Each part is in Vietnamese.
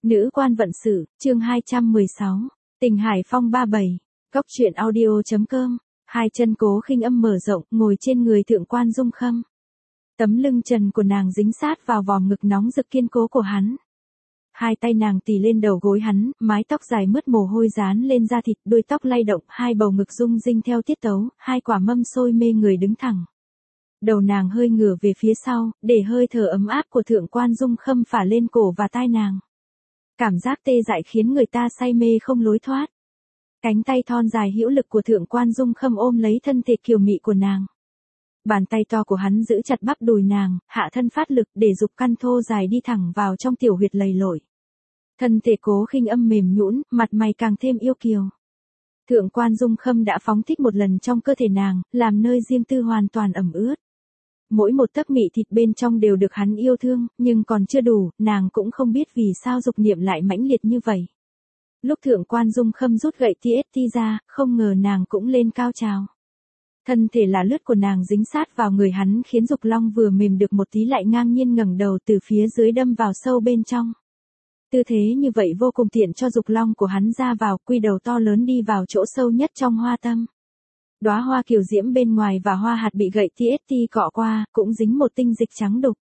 Nữ quan vận sự, chương 216. Tình Hải Phong 37. Góc truyện audio.com. Hai chân Cố Khinh Âm mở rộng, ngồi trên người Thượng quan Dung Khâm. Tấm lưng trần của nàng dính sát vào vòm ngực nóng rực kiên cố của hắn. Hai tay nàng tì lên đầu gối hắn, mái tóc dài mướt mồ hôi dán lên da thịt, đuôi tóc lay động, hai bầu ngực rung rinh theo tiết tấu, hai quả mâm xôi mê người đứng thẳng. Đầu nàng hơi ngửa về phía sau, để hơi thở ấm áp của Thượng quan Dung Khâm phả lên cổ và tai nàng. Cảm giác tê dại khiến người ta say mê không lối thoát. Cánh tay thon dài hữu lực của Thượng quan Dung Khâm ôm lấy thân thể kiều mị của nàng. Bàn tay to của hắn giữ chặt bắp đùi nàng, hạ thân phát lực để dục căn thô dài đi thẳng vào trong tiểu huyệt lầy lội. Thân thể Cố Khinh Âm mềm nhũn, mặt mày càng thêm yêu kiều. Thượng quan Dung Khâm đã phóng thích một lần trong cơ thể nàng, làm nơi riêng tư hoàn toàn ẩm ướt. Mỗi một tấc mị thịt bên trong đều được hắn yêu thương, nhưng còn chưa đủ, nàng cũng không biết vì sao dục niệm lại mãnh liệt như vậy. Lúc Thượng quan Dung Khâm rút gậy TST ra, không ngờ nàng cũng lên cao trào. Thân thể là lướt của nàng dính sát vào người hắn khiến dục long vừa mềm được một tí lại ngang nhiên ngẩng đầu từ phía dưới đâm vào sâu bên trong. Tư thế như vậy vô cùng tiện cho dục long của hắn ra vào, quy đầu to lớn đi vào chỗ sâu nhất trong hoa tâm. Đóa hoa kiều diễm bên ngoài và hoa hạt bị gậy TST cọ qua, cũng dính một tinh dịch trắng đục.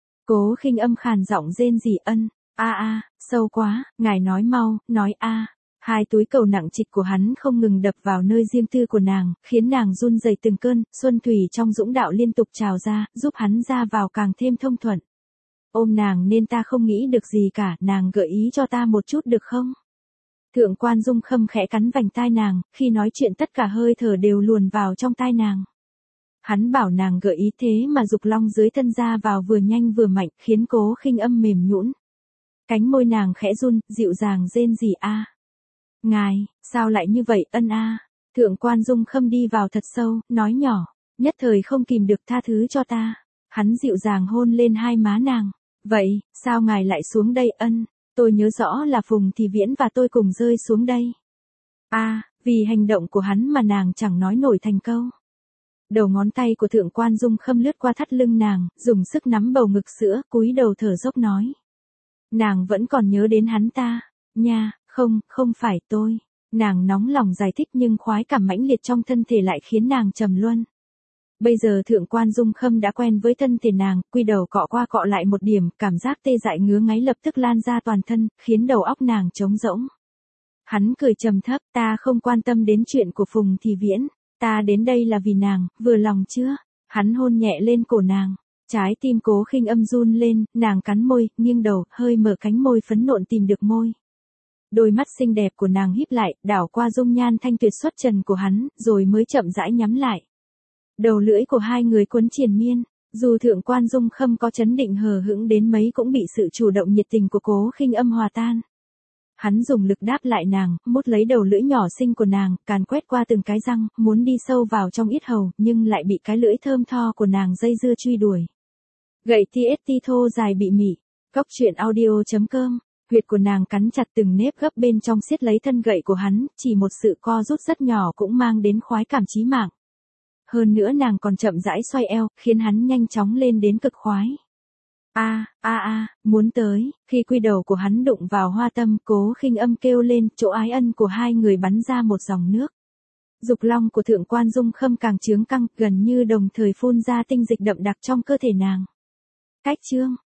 Cố Khinh Âm khàn giọng rên rỉ ân, sâu quá, ngài nói mau, nói a. Hai túi cầu nặng trịch của hắn không ngừng đập vào nơi riêng tư của nàng, khiến nàng run rẩy từng cơn, xuân thủy trong dũng đạo liên tục trào ra, giúp hắn ra vào càng thêm thông thuận. Ôm nàng nên ta không nghĩ được gì cả, nàng gợi ý cho ta một chút được không? Thượng quan Dung Khâm khẽ cắn vành tai nàng, khi nói chuyện tất cả hơi thở đều luồn vào trong tai nàng. Hắn bảo nàng gợi ý thế mà dục long dưới thân ra vào vừa nhanh vừa mạnh, khiến Cố Khinh Âm mềm nhũn. Cánh môi nàng khẽ run, dịu dàng rên rỉ a. Ngài, sao lại như vậy ân a? Thượng quan Dung Khâm đi vào thật sâu, nói nhỏ, nhất thời không kìm được tha thứ cho ta. Hắn dịu dàng hôn lên hai má nàng. Vậy, sao ngài lại xuống đây ân? Tôi nhớ rõ là Phùng Thì Viễn và tôi cùng rơi xuống đây. Vì hành động của hắn mà nàng chẳng nói nổi thành câu. Đầu ngón tay của Thượng quan Dung Khâm lướt qua thắt lưng nàng, dùng sức nắm bầu ngực sữa, cúi đầu thở dốc nói. Nàng vẫn còn nhớ đến hắn ta, nha, không phải tôi. Nàng nóng lòng giải thích nhưng khoái cảm mãnh liệt trong thân thể lại khiến nàng trầm luân. Bây giờ Thượng quan Dung Khâm đã quen với thân thể nàng, quy đầu cọ qua cọ lại một điểm, cảm giác tê dại ngứa ngáy lập tức lan ra toàn thân, khiến đầu óc nàng trống rỗng. Hắn cười trầm thấp, ta không quan tâm đến chuyện của Phùng Thì Viễn, ta đến đây là vì nàng, vừa lòng chưa? Hắn hôn nhẹ lên cổ nàng, trái tim Cố Khinh Âm run lên, nàng cắn môi, nghiêng đầu, hơi mở cánh môi phấn nộn tìm được môi. Đôi mắt xinh đẹp của nàng híp lại, đảo qua dung nhan thanh tuyệt xuất trần của hắn, rồi mới chậm rãi nhắm lại. Đầu lưỡi của hai người cuốn triền miên, dù Thượng quan Dung Khâm có chấn định hờ hững đến mấy cũng bị sự chủ động nhiệt tình của Cố Khinh Âm hòa tan. Hắn dùng lực đáp lại nàng, mút lấy đầu lưỡi nhỏ xinh của nàng, càn quét qua từng cái răng, muốn đi sâu vào trong yết hầu, nhưng lại bị cái lưỡi thơm tho của nàng dây dưa truy đuổi. Gậy TST thô dài bị mị. Góc truyện audio.com. Huyệt của nàng cắn chặt từng nếp gấp bên trong siết lấy thân gậy của hắn, chỉ một sự co rút rất nhỏ cũng mang đến khoái cảm chí mạng. Hơn nữa nàng còn chậm rãi xoay eo, khiến hắn nhanh chóng lên đến cực khoái. Muốn tới, khi quy đầu của hắn đụng vào hoa tâm, Cố Khinh Âm kêu lên, chỗ ái ân của hai người bắn ra một dòng nước. Dục long của Thượng quan Dung Khâm càng chướng căng, gần như đồng thời phun ra tinh dịch đậm đặc trong cơ thể nàng. Cách chương,